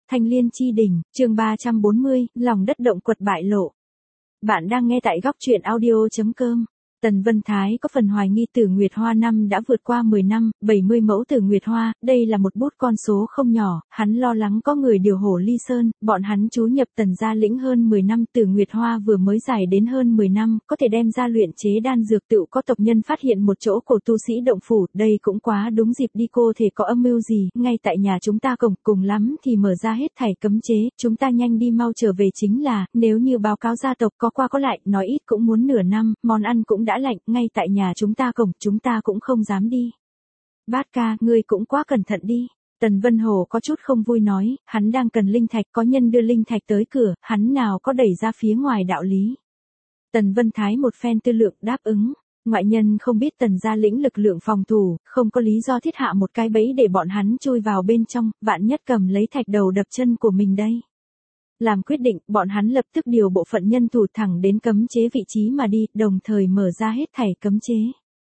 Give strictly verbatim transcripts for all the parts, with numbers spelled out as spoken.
Thanh Liên Chi Đỉnh, chương ba trăm bốn mươi, lòng đất động quật bại lộ. Bạn đang nghe tại góc truyện audio chấm com. Tần Vân Thái có phần hoài nghi Tử Nguyệt Hoa năm đã vượt qua mười năm, bảy mươi mẫu Tử Nguyệt Hoa, đây là một bút con số không nhỏ, hắn lo lắng có người điều hổ ly sơn, bọn hắn trú nhập Tần gia lĩnh hơn mười năm, Tử Nguyệt Hoa vừa mới dài đến hơn mười năm, có thể đem ra luyện chế đan dược tựu có tộc nhân phát hiện một chỗ của tu sĩ động phủ, đây cũng quá đúng dịp đi, cô thể có âm mưu gì, ngay tại nhà chúng ta cổng, cùng lắm thì mở ra hết thảy cấm chế, chúng ta nhanh đi mau trở về chính là, nếu như báo cáo gia tộc có qua có lại, nói ít cũng muốn nửa năm, món ăn cũng đã lạnh, ngay tại nhà chúng ta cổng, chúng ta cũng không dám đi. Bát ca, ngươi cũng quá cẩn thận đi. Tần Vân Hổ có chút không vui nói, hắn đang cần linh thạch, có nhân đưa linh thạch tới cửa, hắn nào có đẩy ra phía ngoài đạo lý. Tần Vân Thái một phen tư lượng đáp ứng, ngoại nhân không biết Tần gia lĩnh lực lượng phòng thủ, không có lý do thiết hạ một cái bẫy để bọn hắn chui vào bên trong, vạn nhất cầm lấy thạch đầu đập chân của mình đây. Làm quyết định, bọn hắn lập tức điều bộ phận nhân thủ thẳng đến cấm chế vị trí mà đi, đồng thời mở ra hết thảy cấm chế.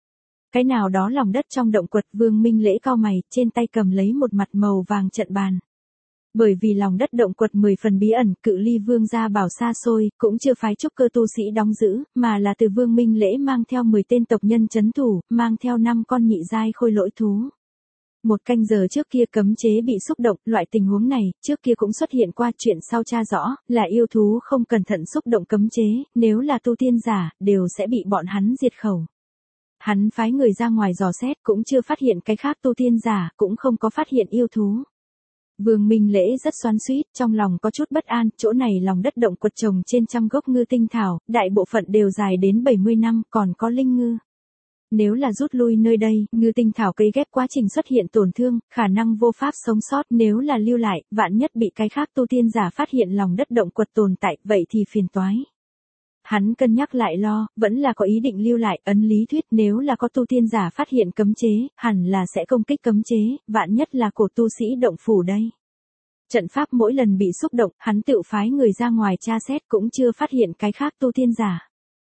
Cái nào đó lòng đất trong động quật, Vương Minh Lễ cau mày, trên tay cầm lấy một mặt màu vàng trận bàn. Bởi vì lòng đất động quật mười phần bí ẩn, cự ly Vương gia bảo xa xôi, cũng chưa phái trúc cơ tu sĩ đóng giữ, mà là từ Vương Minh Lễ mang theo mười tên tộc nhân trấn thủ, mang theo năm con nhị giai khôi lỗi thú. Một canh giờ trước kia cấm chế bị xúc động, loại tình huống này, trước kia cũng xuất hiện qua, chuyện sau tra rõ, là yêu thú không cẩn thận xúc động cấm chế, nếu là tu tiên giả, đều sẽ bị bọn hắn diệt khẩu. Hắn phái người ra ngoài dò xét, cũng chưa phát hiện cái khác tu tiên giả, cũng không có phát hiện yêu thú. Vương Minh Lễ rất xoắn xuýt, trong lòng có chút bất an, chỗ này lòng đất động quật trồng trên trăm gốc ngư tinh thảo, đại bộ phận đều dài đến bảy mươi năm, còn có linh ngư. Nếu là rút lui nơi đây, ngư tinh thảo cấy ghép quá trình xuất hiện tổn thương, khả năng vô pháp sống sót, nếu là lưu lại, vạn nhất bị cái khác tu tiên giả phát hiện lòng đất động quật tồn tại, vậy thì phiền toái. Hắn cân nhắc lại lo, vẫn là có ý định lưu lại, ấn lý thuyết nếu là có tu tiên giả phát hiện cấm chế, hẳn là sẽ công kích cấm chế, vạn nhất là cổ tu sĩ động phủ đây. Trận pháp mỗi lần bị xúc động, hắn tự phái người ra ngoài tra xét cũng chưa phát hiện cái khác tu tiên giả.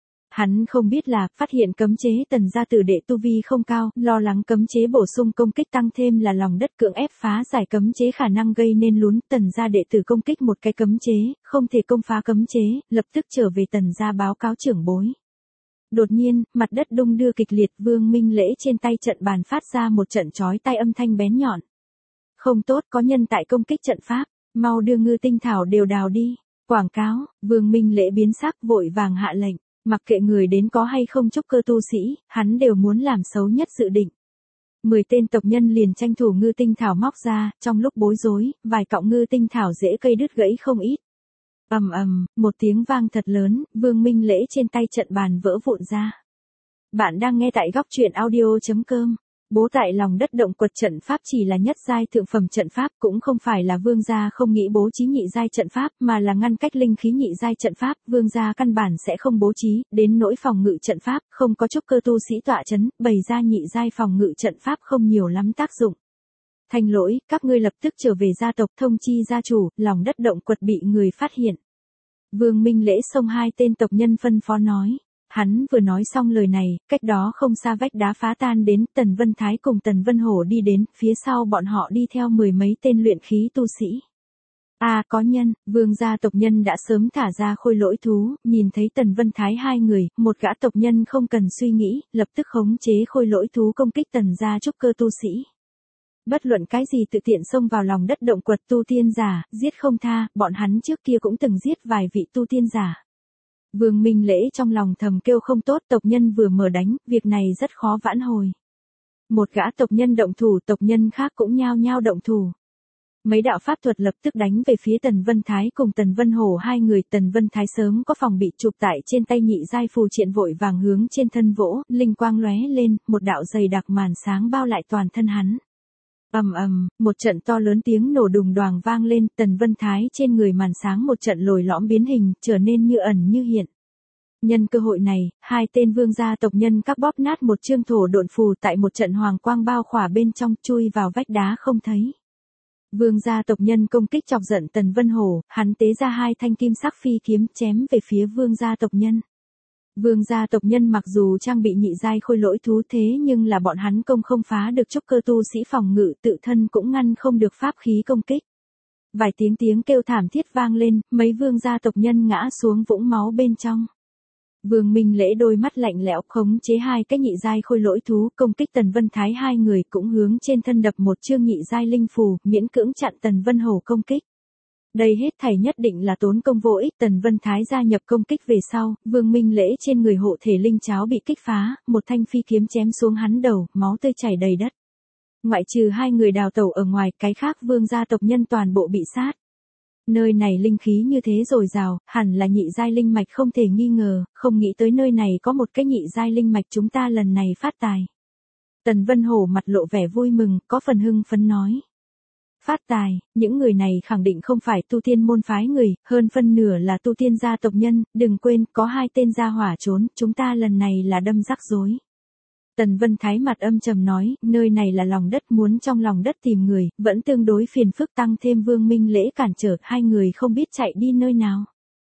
Hắn không biết là, phát hiện cấm chế Tần gia tử đệ tu vi không cao, lo lắng cấm chế bổ sung công kích tăng thêm là lòng đất cưỡng ép phá giải cấm chế khả năng gây nên lún, Tần gia đệ tử công kích một cái cấm chế, không thể công phá cấm chế, lập tức trở về Tần gia báo cáo trưởng bối. Đột nhiên, mặt đất đung đưa kịch liệt, Vương Minh Lễ trên tay trận bàn phát ra một trận chói tai âm thanh bén nhọn. Không tốt, có nhân tại công kích trận pháp, mau đưa ngư tinh thảo đều đào đi. Quảng cáo, Vương Minh Lễ biến sắc vội vàng hạ lệnh. Mặc kệ người đến có hay không trúc cơ tu sĩ, hắn đều muốn làm xấu nhất dự định. Mười tên tộc nhân liền tranh thủ ngư tinh thảo móc ra, trong lúc bối rối, vài cọng ngư tinh thảo dễ cây đứt gãy không ít. Ầm ầm, một tiếng vang thật lớn, Vương Minh Lễ trên tay trận bàn vỡ vụn ra. Bạn đang nghe tại góc truyện audio chấm com. Bố tại lòng đất động quật trận pháp chỉ là nhất giai thượng phẩm trận pháp, cũng không phải là Vương gia không nghĩ bố trí nhị giai trận pháp, mà là ngăn cách linh khí nhị giai trận pháp, Vương gia căn bản sẽ không bố trí, đến nỗi phòng ngự trận pháp, không có trúc cơ tu sĩ tọa chấn, bày ra nhị giai phòng ngự trận pháp không nhiều lắm tác dụng. Thành lỗi, các ngươi lập tức trở về gia tộc, thông chi gia chủ, lòng đất động quật bị người phát hiện. Vương Minh Lễ xông hai tên tộc nhân phân phó nói. Hắn vừa nói xong lời này, cách đó không xa vách đá phá tan đến, Tần Vân Thái cùng Tần Vân Hổ đi đến, phía sau bọn họ đi theo mười mấy tên luyện khí tu sĩ. À có nhân, Vương gia tộc nhân đã sớm thả ra khôi lỗi thú, nhìn thấy Tần Vân Thái hai người, một gã tộc nhân không cần suy nghĩ, lập tức khống chế khôi lỗi thú công kích Tần gia trúc cơ tu sĩ. Bất luận cái gì tự tiện xông vào lòng đất động quật tu tiên giả, giết không tha, bọn hắn trước kia cũng từng giết vài vị tu tiên giả. Vương Minh Lễ trong lòng thầm kêu không tốt, tộc nhân vừa mở đánh, việc này rất khó vãn hồi. Một gã tộc nhân động thủ, tộc nhân khác cũng nhao nhao động thủ. Mấy đạo pháp thuật lập tức đánh về phía Tần Vân Thái cùng Tần Vân Hổ hai người, Tần Vân Thái sớm có phòng bị chụp tại trên tay nhị giai phù triện vội vàng hướng trên thân vỗ, linh quang lóe lên, một đạo dày đặc màn sáng bao lại toàn thân hắn. Ầm ầm, một trận to lớn tiếng nổ đùng đoàng vang lên, Tần Vân Thái trên người màn sáng một trận lồi lõm biến hình, trở nên như ẩn như hiện. Nhân cơ hội này, hai tên vương gia tộc nhân các bóp nát một chương thổ độn phù tại một trận hoàng quang bao khỏa bên trong, chui vào vách đá không thấy. Vương gia tộc nhân công kích chọc giận Tần Vân Hổ, hắn tế ra hai thanh kim sắc phi kiếm chém về phía vương gia tộc nhân. Vương gia tộc nhân mặc dù trang bị nhị giai khôi lỗi thú thế nhưng là bọn hắn công không phá được trúc cơ tu sĩ phòng ngự, tự thân cũng ngăn không được pháp khí công kích. Vài tiếng tiếng kêu thảm thiết vang lên, mấy vương gia tộc nhân ngã xuống vũng máu bên trong. Vương Minh Lễ đôi mắt lạnh lẽo khống chế hai cái nhị giai khôi lỗi thú công kích Tần Vân Thái, hai người cũng hướng trên thân đập một chương nhị giai linh phù, miễn cưỡng chặn Tần Vân Hổ công kích. Đây hết thảy nhất định là tốn công vô ích. Tần Vân Thái gia nhập công kích về sau, Vương Minh Lễ trên người hộ thể linh cháo bị kích phá, một thanh phi kiếm chém xuống hắn đầu, máu tươi chảy đầy đất. Ngoại trừ hai người đào tẩu ở ngoài, cái khác vương gia tộc nhân toàn bộ bị sát. Nơi này linh khí như thế dồi dào, hẳn là nhị giai linh mạch không thể nghi ngờ, không nghĩ tới nơi này có một cái nhị giai linh mạch, chúng ta lần này phát tài. Tần Vân Hổ mặt lộ vẻ vui mừng, có phần hưng phấn nói. Phát tài, những người này khẳng định không phải tu tiên môn phái người, hơn phân nửa là tu tiên gia tộc nhân, đừng quên, có hai tên gia hỏa trốn, chúng ta lần này là đâm rắc rối. Tần Vân Thái mặt âm trầm nói, nơi này là lòng đất, muốn trong lòng đất tìm người, vẫn tương đối phiền phức, tăng thêm Vương Minh Lễ cản trở, hai người không biết chạy đi nơi nào.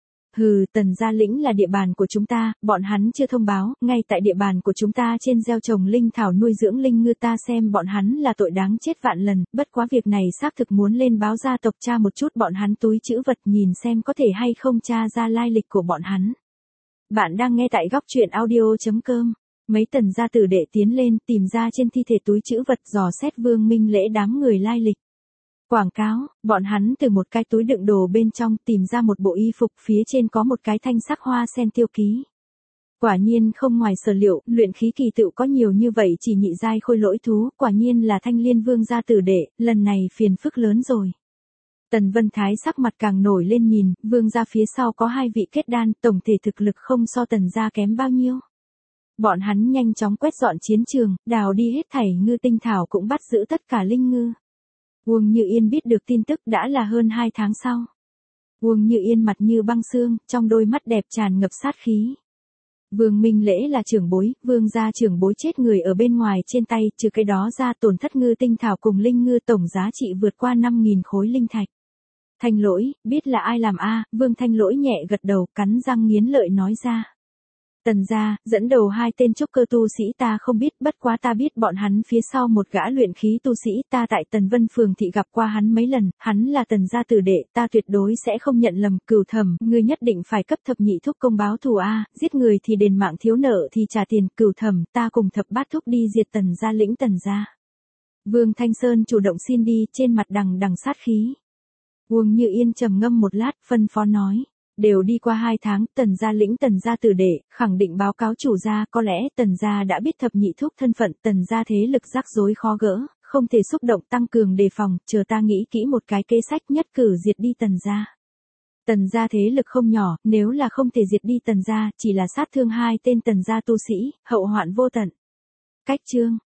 Hừ, Tần gia lĩnh là địa bàn của chúng ta, bọn hắn chưa thông báo, ngay tại địa bàn của chúng ta trên gieo trồng linh thảo nuôi dưỡng linh ngư, ta xem bọn hắn là tội đáng chết vạn lần, bất quá việc này xác thực muốn lên báo gia tộc tra một chút bọn hắn túi trữ vật, nhìn xem có thể hay không tra ra lai lịch của bọn hắn. Bạn đang nghe tại góc truyện audio chấm com. Mấy Tần gia tử đệ tiến lên, tìm ra trên thi thể túi trữ vật, dò xét Vương Minh Lễ đám người lai lịch. Quảng cáo, bọn hắn từ một cái túi đựng đồ bên trong tìm ra một bộ y phục, phía trên có một cái thanh sắc hoa sen tiêu ký. Quả nhiên không ngoài sở liệu, luyện khí kỳ tựu có nhiều như vậy chỉ nhị giai khôi lỗi thú, quả nhiên là Thanh Liên vương gia tử đệ, lần này phiền phức lớn rồi. Tần Vân Thái sắc mặt càng nổi lên, nhìn, vương gia phía sau có hai vị kết đan, tổng thể thực lực không so Tần gia kém bao nhiêu. Bọn hắn nhanh chóng quét dọn chiến trường, đào đi hết thảy ngư tinh thảo, cũng bắt giữ tất cả linh ngư. Uông Như Yên biết được tin tức đã là hơn hai tháng sau. Uông Như Yên mặt như băng xương, trong đôi mắt đẹp tràn ngập sát khí. Vương Minh Lễ là trưởng bối, vương gia trưởng bối chết người ở bên ngoài trên tay, trừ cái đó ra tổn thất ngư tinh thảo cùng linh ngư tổng giá trị vượt qua năm nghìn khối linh thạch. Thanh Lỗi, biết là ai làm a? Vương Thanh Lỗi nhẹ gật đầu, cắn răng nghiến lợi nói ra. Tần gia, dẫn đầu hai tên trúc cơ tu sĩ ta không biết, bất quá ta biết bọn hắn phía sau một gã luyện khí tu sĩ, ta tại Tần Vân Phường thị gặp qua hắn mấy lần, hắn là Tần gia tử đệ, ta tuyệt đối sẽ không nhận lầm. Cửu Thẩm, ngươi nhất định phải cấp thập nhị thúc công báo thù a, giết người thì đền mạng, thiếu nợ thì trả tiền. Cửu Thẩm, ta cùng thập bát thúc đi diệt Tần gia lĩnh Tần gia. Vương Thanh Sơn chủ động xin đi, trên mặt đằng đằng sát khí. Uông Như Yên trầm ngâm một lát, phân phó nói. Đều đi qua hai tháng, Tần gia lĩnh Tần gia tử đệ, khẳng định báo cáo chủ gia, có lẽ Tần gia đã biết thập nhị thúc thân phận, Tần gia thế lực rắc rối khó gỡ, không thể xúc động, tăng cường đề phòng, chờ ta nghĩ kỹ một cái kế sách, nhất cử diệt đi Tần gia. Tần gia thế lực không nhỏ, nếu là không thể diệt đi Tần gia, chỉ là sát thương hai tên Tần gia tu sĩ, hậu hoạn vô tận. Cách chương